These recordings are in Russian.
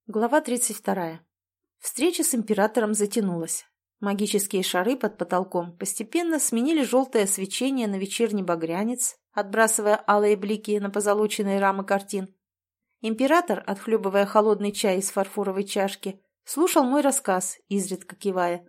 Глава 32. Встреча с императором затянулась. Магические шары под потолком постепенно сменили желтое свечение на вечерний багрянец, отбрасывая алые блики на позолоченные рамы картин. Император, отхлебывая холодный чай из фарфоровой чашки, слушал мой рассказ, изредка кивая.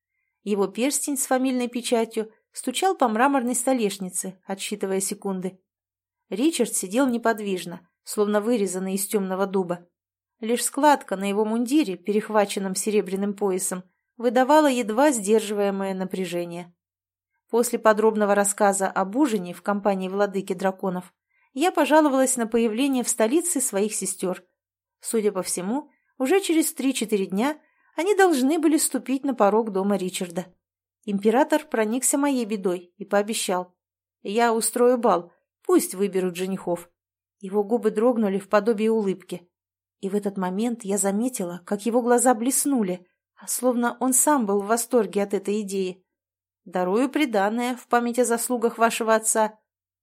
Его перстень с фамильной печатью стучал по мраморной столешнице, отсчитывая секунды. Ричард сидел неподвижно, словно вырезанный из темного дуба. Лишь складка на его мундире, перехваченном серебряным поясом, выдавала едва сдерживаемое напряжение. После подробного рассказа об ужине в компании владыки драконов я пожаловалась на появление в столице своих сестер. Судя по всему, уже через 3-4 дня они должны были ступить на порог дома Ричарда. Император проникся моей бедой и пообещал: «Я устрою бал, пусть выберут женихов». Его губы дрогнули в подобии улыбки. И в этот момент я заметила, как его глаза блеснули, словно он сам был в восторге от этой идеи. «Дарую приданое в память о заслугах вашего отца».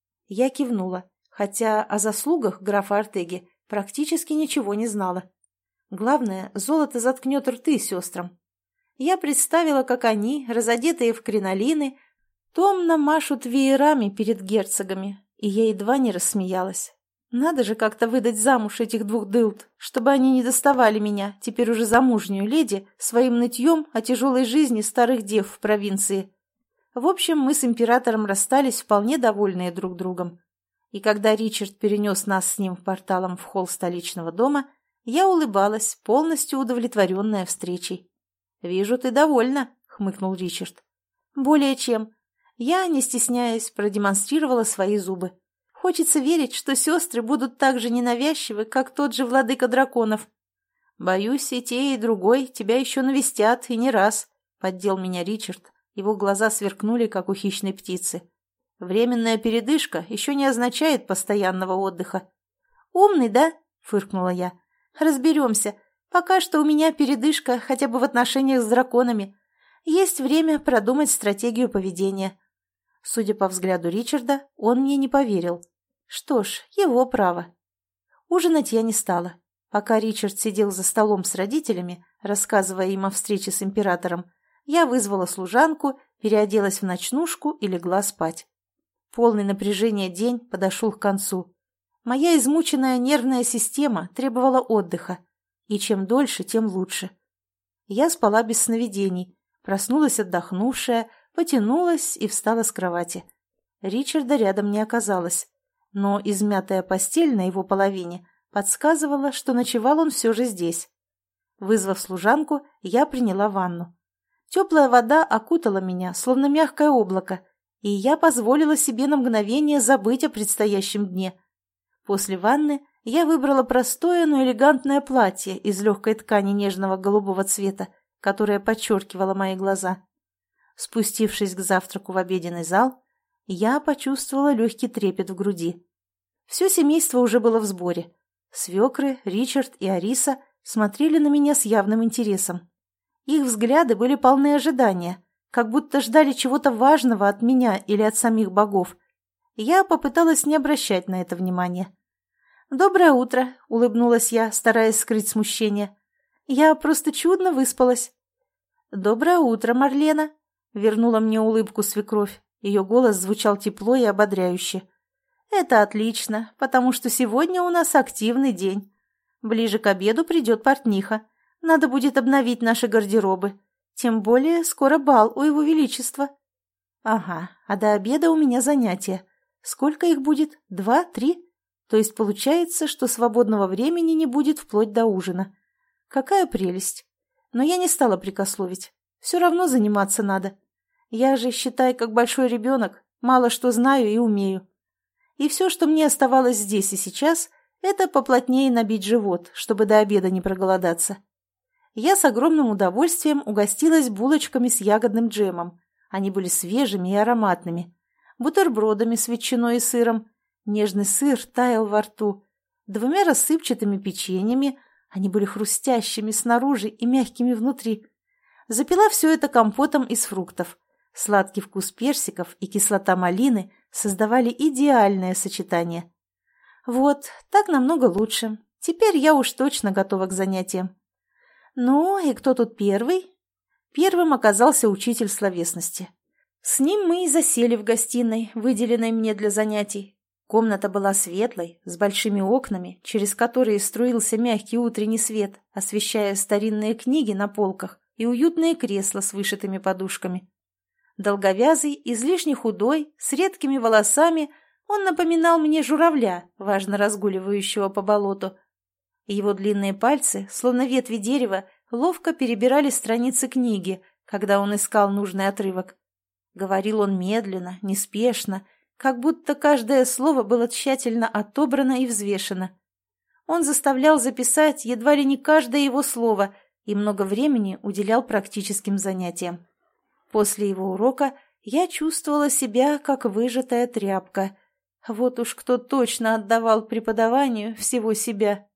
Я кивнула, хотя о заслугах графа Артеги практически ничего не знала. Главное, золото заткнет рты сестрам. Я представила, как они, разодетые в кринолины, томно машут веерами перед герцогами, и я едва не рассмеялась. Надо же как-то выдать замуж этих двух дылд, чтобы они не доставали меня, теперь уже замужнюю леди, своим нытьем о тяжелой жизни старых дев в провинции. В общем, мы с императором расстались вполне довольные друг другом. И когда Ричард перенес нас с ним порталом в холл столичного дома, я улыбалась, полностью удовлетворенная встречей. «Вижу, ты довольна», — хмыкнул Ричард. «Более чем». Я, не стесняясь, продемонстрировала свои зубы. Хочется верить, что сестры будут так же ненавязчивы, как тот же владыка драконов. «Боюсь, и те, и другой тебя еще навестят, и не раз», — поддел меня Ричард. Его глаза сверкнули, как у хищной птицы. «Временная передышка еще не означает постоянного отдыха». «Умный, да?» — фыркнула я. «Разберемся. Пока что у меня передышка хотя бы в отношениях с драконами. Есть время продумать стратегию поведения». Судя по взгляду Ричарда, он мне не поверил. Что ж, его право. Ужинать я не стала. Пока Ричард сидел за столом с родителями, рассказывая им о встрече с императором, я вызвала служанку, переоделась в ночнушку и легла спать. Полный напряжения день подошел к концу. Моя измученная нервная система требовала отдыха, и чем дольше, тем лучше. Я спала без сновидений, проснулась отдохнувшая, потянулась и встала с кровати. Ричарда рядом не оказалось, но измятая постель на его половине подсказывала, что ночевал он все же здесь. Вызвав служанку, я приняла ванну. Теплая вода окутала меня, словно мягкое облако, и я позволила себе на мгновение забыть о предстоящем дне. После ванны я выбрала простое, но элегантное платье из легкой ткани нежного голубого цвета, которое подчеркивало мои глаза. Спустившись к завтраку в обеденный зал, я почувствовала легкий трепет в груди. Все семейство уже было в сборе. Свекры, Ричард и Ариса смотрели на меня с явным интересом. Их взгляды были полны ожидания, как будто ждали чего-то важного от меня или от самих богов. Я попыталась не обращать на это внимания. «Доброе утро», — улыбнулась я, стараясь скрыть смущение. «Я просто чудно выспалась». «Доброе утро, Марлена», — вернула мне улыбку свекровь. Ее голос звучал тепло и ободряюще. «Это отлично, потому что сегодня у нас активный день. Ближе к обеду придет портниха. Надо будет обновить наши гардеробы. Тем более скоро бал у его величества». «Ага, а до обеда у меня занятия. Сколько их будет? 2, 3? То есть получается, что свободного времени не будет вплоть до ужина. Какая прелесть! Но я не стала прекословить. Все равно заниматься надо. Я же, считай, как большой ребенок, мало что знаю и умею. И все, что мне оставалось здесь и сейчас, это поплотнее набить живот, чтобы до обеда не проголодаться. Я с огромным удовольствием угостилась булочками с ягодным джемом. Они были свежими и ароматными. Бутербродами с ветчиной и сыром. Нежный сыр таял во рту. 2 рассыпчатыми печеньями. Они были хрустящими снаружи и мягкими внутри. Запила все это компотом из фруктов. Сладкий вкус персиков и кислота малины создавали идеальное сочетание. Вот, так намного лучше. Теперь я уж точно готова к занятиям. Ну, и кто тут первый? Первым оказался учитель словесности. С ним мы и засели в гостиной, выделенной мне для занятий. Комната была светлой, с большими окнами, через которые струился мягкий утренний свет, освещая старинные книги на полках и уютные кресла с вышитыми подушками. Долговязый, излишне худой, с редкими волосами, он напоминал мне журавля, важно разгуливающего по болоту. Его длинные пальцы, словно ветви дерева, ловко перебирали страницы книги, когда он искал нужный отрывок. Говорил он медленно, неспешно, как будто каждое слово было тщательно отобрано и взвешено. Он заставлял записать едва ли не каждое его слово и много времени уделял практическим занятиям. После его урока я чувствовала себя, как выжатая тряпка. Вот уж кто точно отдавал преподаванию всего себя.